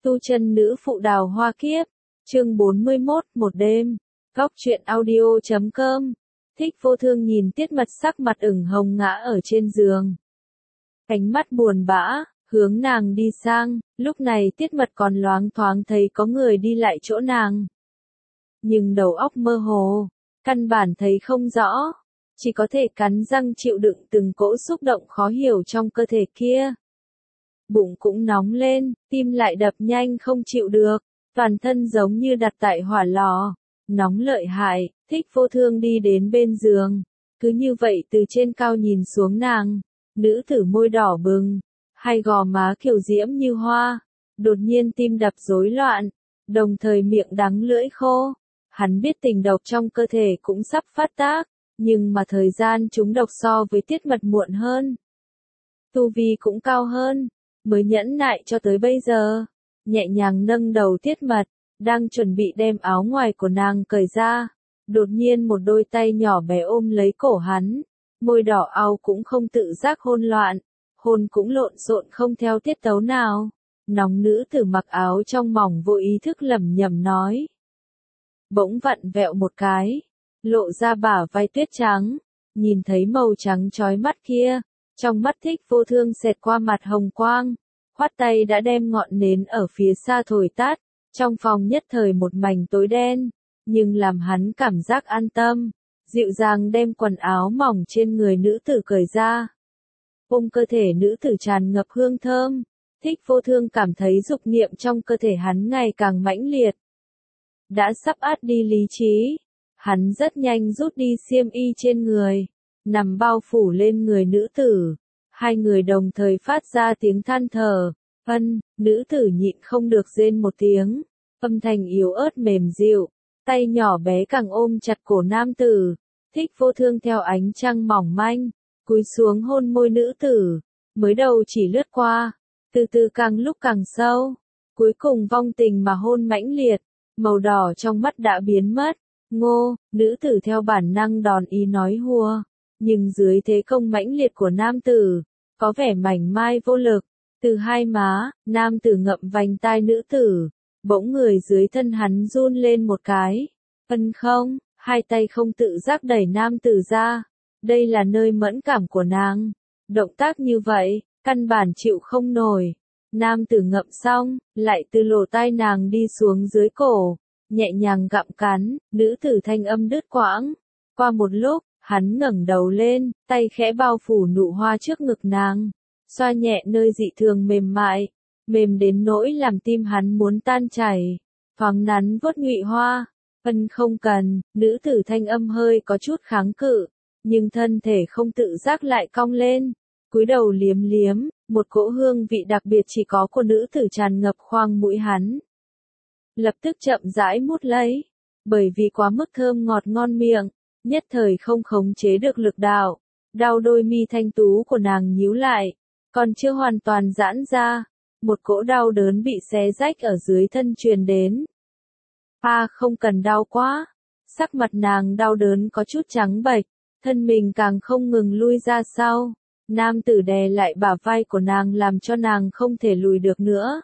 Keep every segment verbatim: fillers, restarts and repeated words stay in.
Tu chân nữ phụ đào hoa kiếp, chương bốn mươi mốt, một đêm, góc truyện audio chấm com. Thích Vô Thương nhìn Tiết Mật sắc mặt ửng hồng ngã ở trên giường. Ánh mắt buồn bã, hướng nàng đi sang, lúc này Tiết Mật còn loáng thoáng thấy có người đi lại chỗ nàng. Nhưng đầu óc mơ hồ, căn bản thấy không rõ, chỉ có thể cắn răng chịu đựng từng cỗ xúc động khó hiểu trong cơ thể kia. Bụng cũng nóng lên, tim lại đập nhanh không chịu được, toàn thân giống như đặt tại hỏa lò, nóng lợi hại. Thích Vô Thương đi đến bên giường, cứ như vậy từ trên cao nhìn xuống nàng, nữ tử môi đỏ bừng, hai gò má kiều diễm như hoa, đột nhiên tim đập rối loạn, đồng thời miệng đắng lưỡi khô. Hắn biết tình độc trong cơ thể cũng sắp phát tác, nhưng mà thời gian chúng độc so với Tiết Mật muộn hơn. Tu vi cũng cao hơn, mới nhẫn nại cho tới bây giờ. Nhẹ nhàng nâng đầu Tiết Mật, đang chuẩn bị đem áo ngoài của nàng cởi ra. Đột nhiên một đôi tay nhỏ bé ôm lấy cổ hắn, môi đỏ ao cũng không tự giác hôn loạn, hôn cũng lộn xộn không theo tiết tấu nào. Nóng nữ tử mặc áo trong mỏng vô ý thức lẩm nhẩm nói. Bỗng vặn vẹo một cái, lộ ra bả vai tuyết trắng, nhìn thấy màu trắng chói mắt kia, trong mắt Thích Vô Thương xẹt qua mặt hồng quang, khoát tay đã đem ngọn nến ở phía xa thổi tắt, trong phòng nhất thời một mảnh tối đen. Nhưng làm hắn cảm giác an tâm, dịu dàng đem quần áo mỏng trên người nữ tử cởi ra. Ôm cơ thể nữ tử tràn ngập hương thơm, Thích Vô Thương cảm thấy dục niệm trong cơ thể hắn ngày càng mãnh liệt. Đã sắp át đi lý trí, hắn rất nhanh rút đi xiêm y trên người, nằm bao phủ lên người nữ tử. Hai người đồng thời phát ra tiếng than thở, ân, nữ tử nhịn không được rên một tiếng, âm thanh yếu ớt mềm dịu. Tay nhỏ bé càng ôm chặt cổ nam tử, Thích Vô Thương theo ánh trăng mỏng manh, cúi xuống hôn môi nữ tử, mới đầu chỉ lướt qua, từ từ càng lúc càng sâu, cuối cùng vong tình mà hôn mãnh liệt, màu đỏ trong mắt đã biến mất. Ngô, nữ tử theo bản năng đòn ý nói hùa, nhưng dưới thế công mãnh liệt của nam tử, có vẻ mảnh mai vô lực. Từ hai má, nam tử ngậm vành tai nữ tử. Bỗng người dưới thân hắn run lên một cái. Ân không, hai tay không tự giác đẩy nam tử ra. Đây là nơi mẫn cảm của nàng. Động tác như vậy, căn bản chịu không nổi. Nam tử ngậm xong, lại từ lỗ tai nàng đi xuống dưới cổ. Nhẹ nhàng gặm cắn, nữ tử thanh âm đứt quãng. Qua một lúc, hắn ngẩng đầu lên, tay khẽ bao phủ nụ hoa trước ngực nàng. Xoa nhẹ nơi dị thường mềm mại. Mềm đến nỗi làm tim hắn muốn tan chảy, thoáng nắn vuốt nhụy hoa. Ân không cần, nữ tử thanh âm hơi có chút kháng cự, nhưng thân thể không tự giác lại cong lên, cúi đầu liếm liếm, một cỗ hương vị đặc biệt chỉ có của nữ tử tràn ngập khoang mũi hắn. Lập tức chậm rãi mút lấy, bởi vì quá mức thơm ngọt ngon miệng, nhất thời không khống chế được lực đạo, đau đôi mi thanh tú của nàng nhíu lại, còn chưa hoàn toàn giãn ra. Một cỗ đau đớn bị xé rách ở dưới thân truyền đến. A không cần đau quá. Sắc mặt nàng đau đớn có chút trắng bệch, thân mình càng không ngừng lui ra sau. Nam tử đè lại bả vai của nàng làm cho nàng không thể lùi được nữa.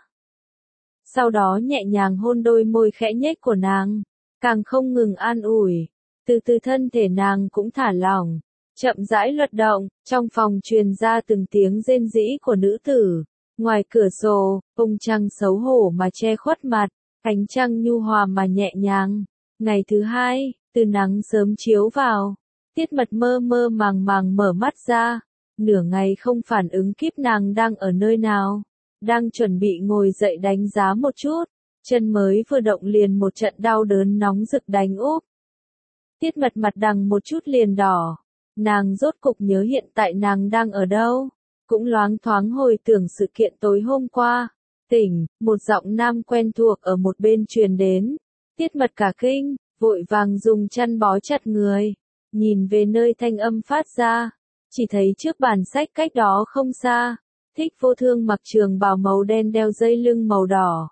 Sau đó nhẹ nhàng hôn đôi môi khẽ nhếch của nàng, càng không ngừng an ủi. Từ từ thân thể nàng cũng thả lỏng, chậm rãi luật động, trong phòng truyền ra từng tiếng rên rỉ của nữ tử. Ngoài cửa sổ, ông trăng xấu hổ mà che khuất mặt, ánh trăng nhu hòa mà nhẹ nhàng. Ngày thứ hai, từ nắng sớm chiếu vào, Tiết Mật mơ mơ màng màng mở mắt ra, nửa ngày không phản ứng kịp nàng đang ở nơi nào, đang chuẩn bị ngồi dậy đánh giá một chút, chân mới vừa động liền một trận đau đớn nóng rực đánh úp. Tiết Mật mặt đằng một chút liền đỏ, nàng rốt cục nhớ hiện tại nàng đang ở đâu. Cũng loáng thoáng hồi tưởng sự kiện tối hôm qua. Tỉnh, một giọng nam quen thuộc ở một bên truyền đến. Tiết Mật cả kinh, vội vàng dùng chăn bó chặt người. Nhìn về nơi thanh âm phát ra. Chỉ thấy trước bàn sách cách đó không xa. Thích Vô Thương mặc trường bào màu đen đeo dây lưng màu đỏ.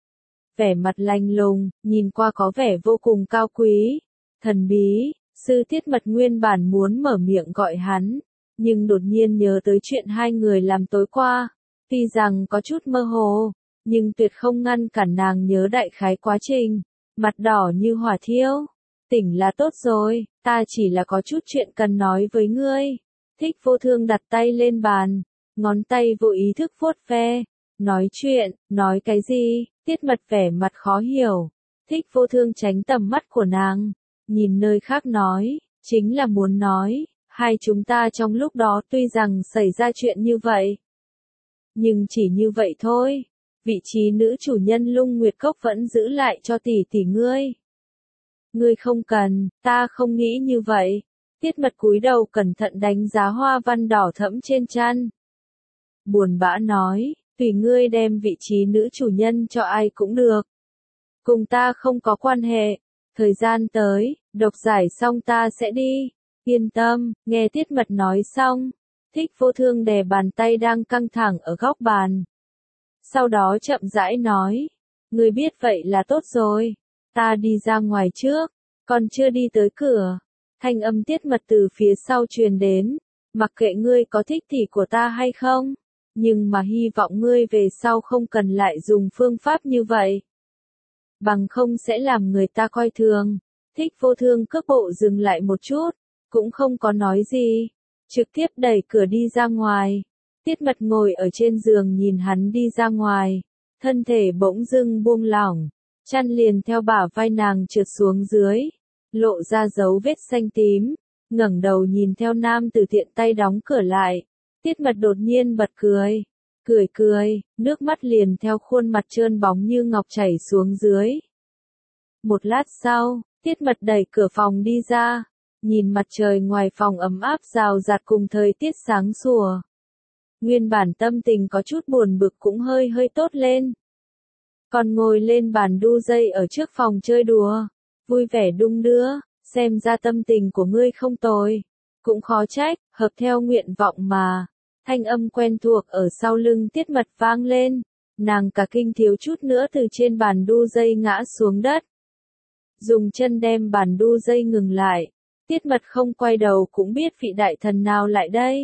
Vẻ mặt lạnh lùng, nhìn qua có vẻ vô cùng cao quý. Thần bí, sư Tiết Mật nguyên bản muốn mở miệng gọi hắn. Nhưng đột nhiên nhớ tới chuyện hai người làm tối qua, tuy rằng có chút mơ hồ, nhưng tuyệt không ngăn cản nàng nhớ đại khái quá trình, mặt đỏ như hỏa thiêu. Tỉnh là tốt rồi, ta chỉ là có chút chuyện cần nói với ngươi. Thích Vô Thương đặt tay lên bàn, ngón tay vô ý thức vuốt ve. Nói chuyện, nói cái gì? Tiết Mật vẻ mặt khó hiểu. Thích Vô Thương tránh tầm mắt của nàng, nhìn nơi khác nói, chính là muốn nói, hai chúng ta trong lúc đó tuy rằng xảy ra chuyện như vậy, nhưng chỉ như vậy thôi. Vị trí nữ chủ nhân Lung Nguyệt Cốc vẫn giữ lại cho tỷ tỷ ngươi. Ngươi không cần, ta không nghĩ như vậy. Tiết Mật cúi đầu cẩn thận đánh giá hoa văn đỏ thẫm trên chăn. Buồn bã nói, tùy ngươi đem vị trí nữ chủ nhân cho ai cũng được. Cùng ta không có quan hệ. Thời gian tới, độc giải xong ta sẽ đi. Yên tâm, nghe Tiết Mật nói xong. Thích Vô Thương đè bàn tay đang căng thẳng ở góc bàn. Sau đó chậm rãi nói, ngươi biết vậy là tốt rồi. Ta đi ra ngoài trước, còn chưa đi tới cửa. Thanh âm Tiết Mật từ phía sau truyền đến, mặc kệ ngươi có thích tỷ của ta hay không, nhưng mà hy vọng ngươi về sau không cần lại dùng phương pháp như vậy. Bằng không sẽ làm người ta coi thường. Thích Vô Thương cước bộ dừng lại một chút, cũng không có nói gì, trực tiếp đẩy cửa đi ra ngoài. Tiết Mật ngồi ở trên giường nhìn hắn đi ra ngoài, thân thể bỗng dưng buông lỏng, chăn liền theo bả vai nàng trượt xuống dưới, lộ ra dấu vết xanh tím, ngẩng đầu nhìn theo nam tử tiện tay đóng cửa lại. Tiết Mật đột nhiên bật cười, cười cười, nước mắt liền theo khuôn mặt trơn bóng như ngọc chảy xuống dưới. Một lát sau, Tiết Mật đẩy cửa phòng đi ra, nhìn mặt trời ngoài phòng ấm áp rào rạt cùng thời tiết sáng sủa. Nguyên bản tâm tình có chút buồn bực cũng hơi hơi tốt lên. Còn ngồi lên bàn đu dây ở trước phòng chơi đùa, vui vẻ đung đưa, xem ra tâm tình của ngươi không tồi. Cũng khó trách, hợp theo nguyện vọng mà. Thanh âm quen thuộc ở sau lưng Tiết Mật vang lên, nàng cả kinh thiếu chút nữa từ trên bàn đu dây ngã xuống đất. Dùng chân đem bàn đu dây ngừng lại, Tiết Mật không quay đầu cũng biết vị đại thần nào lại đây.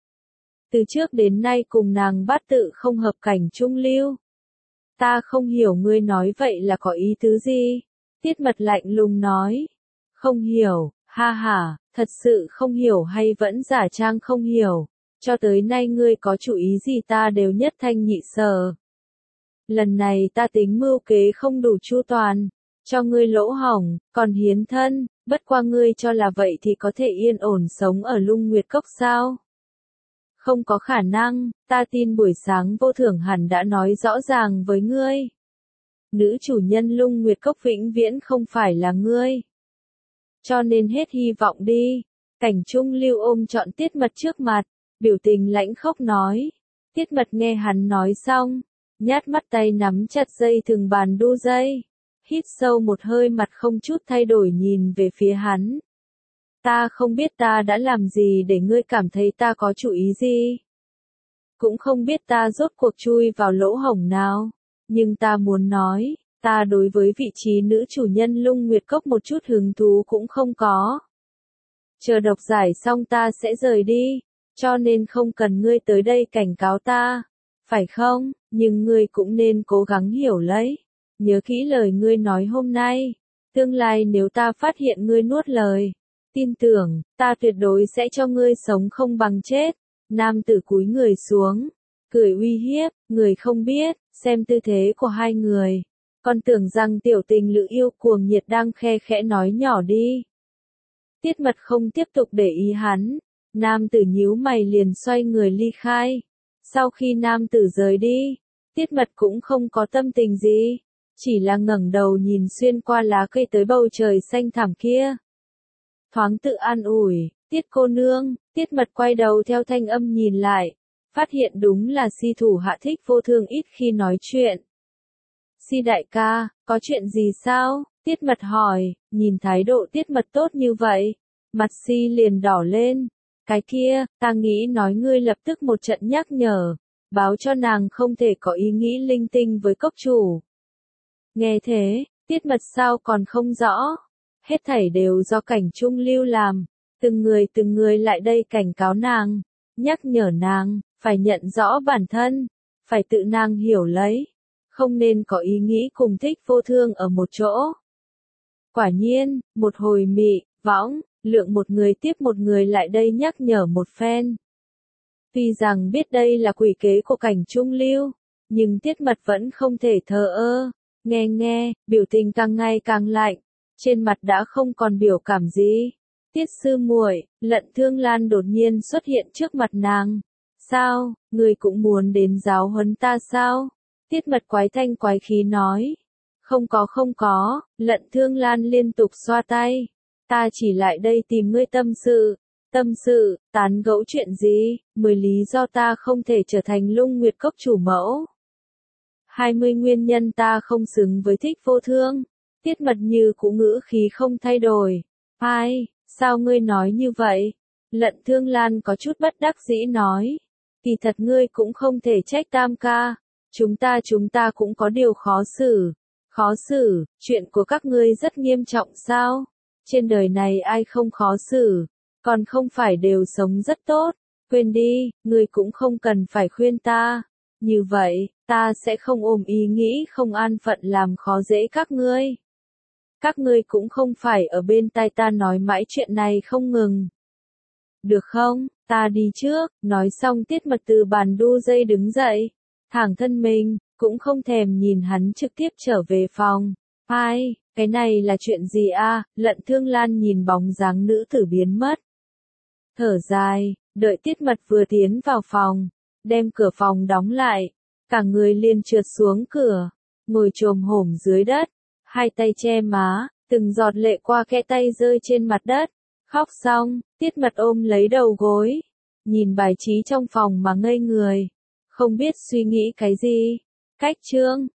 Từ trước đến nay cùng nàng bát tự không hợp cảnh trung lưu. Ta không hiểu ngươi nói vậy là có ý tứ gì? Tiết Mật lạnh lùng nói. Không hiểu, ha ha, thật sự không hiểu hay vẫn giả trang không hiểu. Cho tới nay ngươi có chủ ý gì ta đều nhất thanh nhị sở. Lần này ta tính mưu kế không đủ chu toàn, cho ngươi lỗ hổng, còn hiến thân, bất qua ngươi cho là vậy thì có thể yên ổn sống ở Lung Nguyệt Cốc sao? Không có khả năng, ta tin buổi sáng Vô Thưởng hẳn đã nói rõ ràng với ngươi. Nữ chủ nhân Lung Nguyệt Cốc vĩnh viễn không phải là ngươi. Cho nên hết hy vọng đi. Cảnh Trung Lưu ôm trọn Tiết Mật trước mặt, biểu tình lãnh khốc nói. Tiết Mật nghe hắn nói xong, nhát mắt tay nắm chặt dây thừng bàn đu dây. Hít sâu một hơi mặt không chút thay đổi nhìn về phía hắn. Ta không biết ta đã làm gì để ngươi cảm thấy ta có chủ ý gì. Cũng không biết ta rốt cuộc chui vào lỗ hổng nào. Nhưng ta muốn nói, ta đối với vị trí nữ chủ nhân Lung Nguyệt Cốc một chút hứng thú cũng không có. Chờ độc giải xong ta sẽ rời đi, cho nên không cần ngươi tới đây cảnh cáo ta. Phải không? Nhưng ngươi cũng nên cố gắng hiểu lấy. Nhớ kỹ lời ngươi nói hôm nay. Tương lai nếu ta phát hiện ngươi nuốt lời, tin tưởng, ta tuyệt đối sẽ cho ngươi sống không bằng chết. Nam tử cúi người xuống, cười uy hiếp, người không biết, xem tư thế của hai người. Còn tưởng rằng tiểu tình lữ yêu cuồng nhiệt đang khe khẽ nói nhỏ đi. Tiết Mật không tiếp tục để ý hắn. Nam tử nhíu mày liền xoay người ly khai. Sau khi nam tử rời đi, Tiết Mật cũng không có tâm tình gì. Chỉ là ngẩng đầu nhìn xuyên qua lá cây tới bầu trời xanh thẳm kia. Thoáng tự an ủi, Tiết cô nương. Tiết Mật quay đầu theo thanh âm nhìn lại, phát hiện đúng là Si thủ hạ Thích Vô Thương ít khi nói chuyện. Si đại ca, có chuyện gì sao? Tiết Mật hỏi, nhìn thái độ Tiết Mật tốt như vậy, mặt Si liền đỏ lên. Cái kia, ta nghĩ nói ngươi lập tức một trận nhắc nhở, báo cho nàng không thể có ý nghĩ linh tinh với cốc chủ. Nghe thế, Tiết Mật sao còn không rõ, hết thảy đều do Cảnh Trung Lưu làm, từng người từng người lại đây cảnh cáo nàng, nhắc nhở nàng, phải nhận rõ bản thân, phải tự nàng hiểu lấy, không nên có ý nghĩ cùng Thích Vô Thương ở một chỗ. Quả nhiên, một hồi mị, võng, lượng một người tiếp một người lại đây nhắc nhở một phen. Tuy rằng biết đây là quỷ kế của Cảnh Trung Lưu, nhưng Tiết Mật vẫn không thể thờ ơ, nghe nghe, biểu tình càng ngày càng lạnh, trên mặt đã không còn biểu cảm gì. Tiết sư muội, Lận Thương Lan đột nhiên xuất hiện trước mặt nàng. Sao, người cũng muốn đến giáo huấn ta sao? Tiết Mật quái thanh quái khí nói. Không có không có, Lận Thương Lan liên tục xoa tay. Ta chỉ lại đây tìm ngươi tâm sự. Tâm sự, tán gẫu chuyện gì, mười lý do ta không thể trở thành Lung Nguyệt Cốc chủ mẫu. hai mươi nguyên nhân ta không xứng với Thích Vô Thương. Tiết Mật như cũ ngữ khí không thay đổi. Ai, sao ngươi nói như vậy? Lận Thương Lan có chút bất đắc dĩ nói. Kỳ thật ngươi cũng không thể trách Tam ca. Chúng ta chúng ta cũng có điều khó xử. Khó xử, chuyện của các ngươi rất nghiêm trọng sao? Trên đời này ai không khó xử, còn không phải đều sống rất tốt. Quên đi, ngươi cũng không cần phải khuyên ta. Như vậy, ta sẽ không ôm ý nghĩ không an phận làm khó dễ các ngươi. Các ngươi cũng không phải ở bên tai ta nói mãi chuyện này không ngừng. Được không, ta đi trước, nói xong Tiết Mật từ bàn đu dây đứng dậy, thẳng thân mình, cũng không thèm nhìn hắn trực tiếp trở về phòng. Ai, cái này là chuyện gì a? Lận Thương Lan nhìn bóng dáng nữ tử biến mất. Thở dài, đợi Tiết Mật vừa tiến vào phòng, đem cửa phòng đóng lại, cả người liền trượt xuống cửa, ngồi chồm hổm dưới đất, hai tay che má, từng giọt lệ qua kẽ tay rơi trên mặt đất. Khóc xong, Tiết Mật ôm lấy đầu gối, nhìn bài trí trong phòng mà ngây người, không biết suy nghĩ cái gì. Cách chương